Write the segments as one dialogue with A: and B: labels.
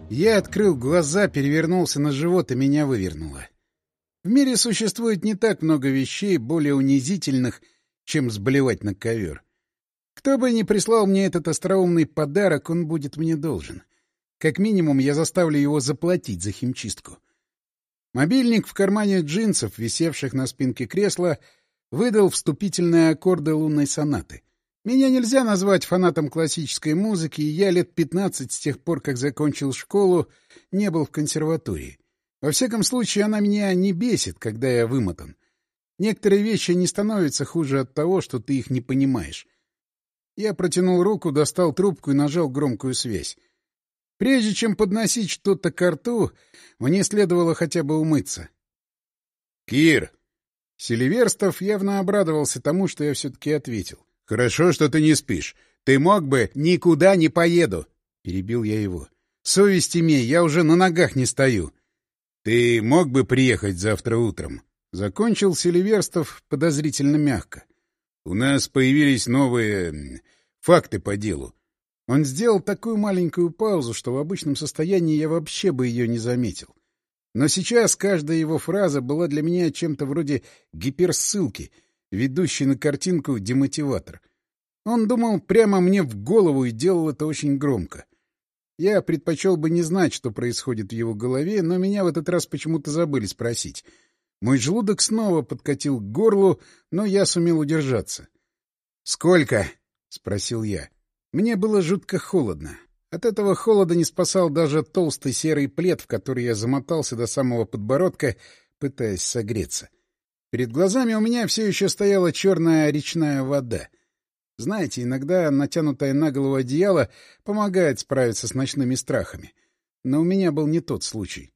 A: Я открыл глаза, перевернулся на живот, и меня вывернуло. В мире существует не так много вещей, более унизительных, чем сблевать на ковер. Кто бы ни прислал мне этот остроумный подарок, он будет мне должен. Как минимум, я заставлю его заплатить за химчистку. Мобильник в кармане джинсов, висевших на спинке кресла, выдал вступительные аккорды лунной сонаты. Меня нельзя назвать фанатом классической музыки, и я лет 15 с тех пор, как закончил школу, не был в консерватории. Во всяком случае, она меня не бесит, когда я вымотан. Некоторые вещи не становятся хуже от того, что ты их не понимаешь. Я протянул руку, достал трубку и нажал громкую связь. Прежде чем подносить что-то ко рту, мне следовало хотя бы умыться.
B: «Кир!»
A: Селиверстов явно обрадовался тому, что я все-таки ответил.
B: «Хорошо, что ты не спишь. Ты мог бы...»
A: «Никуда не поеду!» — перебил я его. «Совесть имей, я уже на ногах не стою».
B: «Ты мог бы приехать завтра утром?»
A: — закончил Селиверстов подозрительно мягко.
B: «У нас появились новые... факты по делу».
A: Он сделал такую маленькую паузу, что в обычном состоянии я вообще бы ее не заметил. Но сейчас каждая его фраза была для меня чем-то вроде гиперссылки, ведущей на картинку демотиватор. Он думал прямо мне в голову и делал это очень громко. Я предпочел бы не знать, что происходит в его голове, но меня в этот раз почему-то забыли спросить. Мой желудок снова подкатил к горлу, но я сумел удержаться. «Сколько?» — спросил я. Мне было жутко холодно. От этого холода не спасал даже толстый серый плед, в который я замотался до самого подбородка, пытаясь согреться. Перед глазами у меня все еще стояла черная речная вода. Знаете, иногда натянутое на голову одеяло помогает справиться с ночными страхами. Но у меня был не тот случай.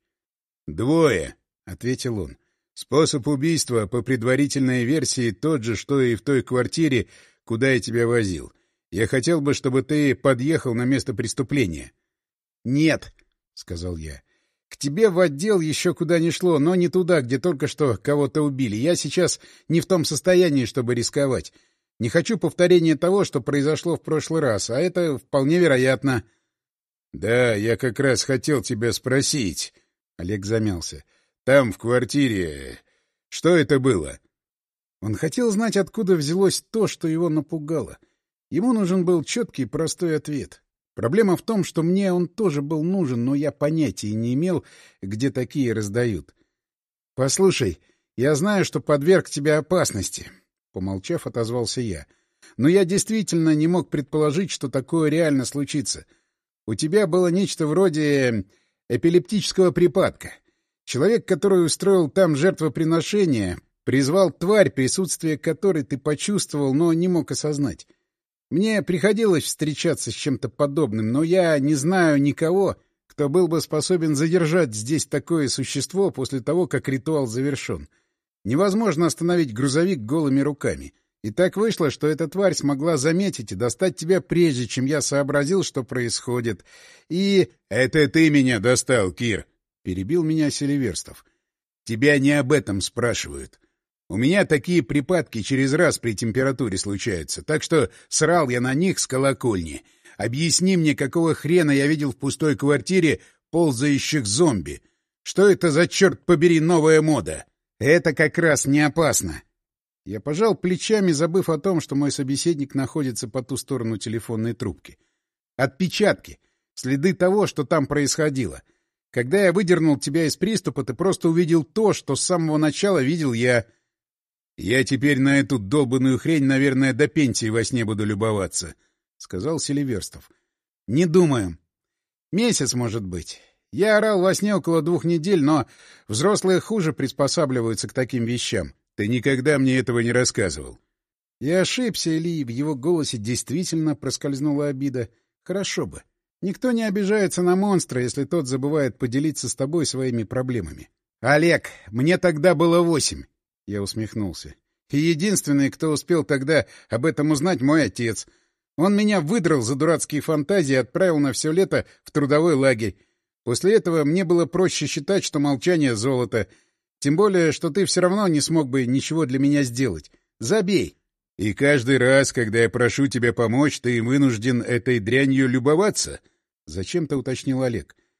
B: «Двое»,
A: — ответил он.
B: «Способ убийства по предварительной версии тот же, что и в той квартире, куда я тебя возил. Я хотел бы, чтобы ты подъехал на место преступления».
A: «Нет», — сказал я. «К тебе в отдел еще куда ни шло, но не туда, где только что кого-то убили. Я сейчас не в том состоянии, чтобы рисковать. Не хочу повторения того, что произошло в прошлый раз, а это вполне вероятно».
B: «Да, я как раз хотел тебя спросить», — Олег замялся. «Там, в квартире... что это было?»
A: Он хотел знать, откуда взялось то, что его напугало. Ему нужен был четкий простой ответ. Проблема в том, что мне он тоже был нужен, но я понятия не имел, где такие раздают. — Послушай, я знаю, что подверг тебя опасности, — помолчав, отозвался я. — Но я действительно не мог предположить, что такое реально случится. У тебя было нечто вроде эпилептического припадка. Человек, который устроил там жертвоприношение, призвал тварь, присутствие которой ты почувствовал, но не мог осознать. Мне приходилось встречаться с чем-то подобным, но я не знаю никого, кто был бы способен задержать здесь такое существо после того, как ритуал завершен. Невозможно остановить грузовик голыми руками. И так вышло, что эта тварь смогла заметить и достать тебя прежде, чем я сообразил, что происходит. И...
B: — Это ты меня достал, Кир!
A: — перебил меня Селиверстов.
B: — Тебя не об этом спрашивают. У меня такие припадки через раз при температуре случаются, так что срал я на них с колокольни. Объясни мне, какого хрена я видел в пустой квартире ползающих зомби? Что это за, черт побери, новая мода?
A: Это как раз не опасно. Я пожал плечами, забыв о том, что мой собеседник находится по ту сторону телефонной трубки. Отпечатки. Следы того, что там происходило. Когда я выдернул тебя из приступа, ты просто увидел то, что с самого начала видел я...
B: «Я теперь на эту долбанную хрень, наверное, до пенсии во сне буду любоваться», — сказал Селиверстов.
A: «Не думаю. Месяц, может быть. Я орал во сне около 2 недель, но взрослые хуже приспосабливаются к таким вещам».
B: «Ты никогда мне этого не рассказывал».
A: Я ошибся, или в его голосе действительно проскользнула обида. Хорошо бы. Никто не обижается на монстра, если тот забывает поделиться с тобой своими проблемами. «Олег, мне тогда было 8. Я усмехнулся. И единственный, кто успел тогда об этом узнать, мой отец. Он меня выдрал за дурацкие фантазии и отправил на все лето в трудовой лагерь. После этого мне было проще считать, что молчание — золото. Тем более, что ты все равно не смог бы ничего для меня сделать. Забей.
B: И каждый раз, когда я прошу тебя помочь, ты вынужден этой дрянью любоваться?
A: Зачем-то уточнил Олег.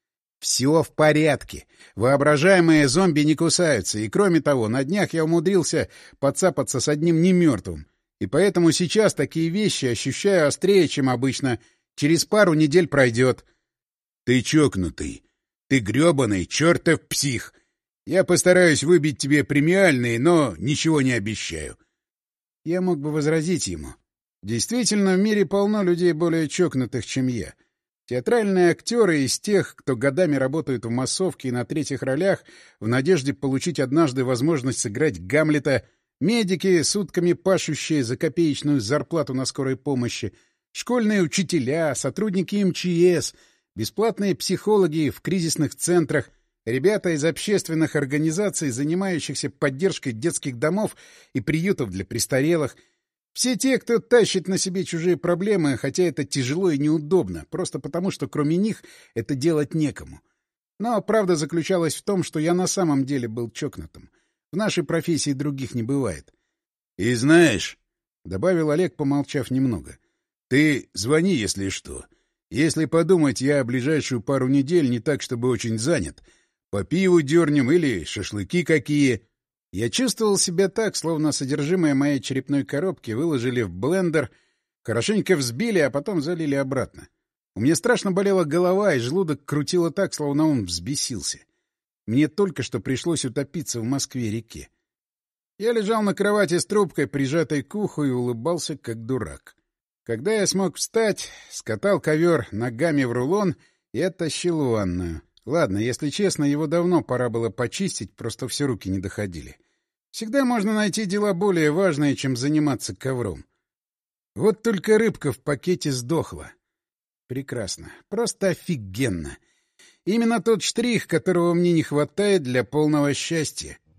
A: Все в порядке. Воображаемые зомби не кусаются, и кроме того, на днях я умудрился подцапаться с одним немертвым. И поэтому сейчас такие вещи ощущаю острее, чем обычно. Через пару недель пройдет.
B: Ты чокнутый. Ты грёбаный чертов псих. Я постараюсь выбить тебе премиальные, но ничего не обещаю.
A: Я мог бы возразить ему. Действительно, в мире полно людей более чокнутых, чем я. Театральные актеры из тех, кто годами работают в массовке и на третьих ролях в надежде получить однажды возможность сыграть Гамлета, медики, сутками пашущие за копеечную зарплату на скорой помощи, школьные учителя, сотрудники МЧС, бесплатные психологи в кризисных центрах, ребята из общественных организаций, занимающихся поддержкой детских домов и приютов для престарелых — все те, кто тащит на себе чужие проблемы, хотя это тяжело и неудобно, просто потому, что кроме них это делать некому. Но правда заключалась в том, что я на самом деле был чокнутым. В нашей профессии других не бывает.
B: — И знаешь, — добавил Олег, помолчав немного, — ты звони, если что. Если подумать, я ближайшую пару недель не так, чтобы очень занят. По пиву дернем или шашлыки какие.
A: Я чувствовал себя так, словно содержимое моей черепной коробки выложили в блендер, хорошенько взбили, а потом залили обратно. У меня страшно болела голова, и желудок крутило так, словно он взбесился. Мне только что пришлось утопиться в Москве-реке. Я лежал на кровати с трубкой, прижатой к уху, и улыбался, как дурак. Когда я смог встать, скатал ковер ногами в рулон и оттащил в ванную. Ладно, если честно, его давно пора было почистить, просто все руки не доходили. Всегда можно найти дела более важные, чем заниматься ковром. Вот только рыбка в пакете сдохла. Прекрасно. Просто офигенно. Именно тот штрих, которого мне не хватает для полного счастья.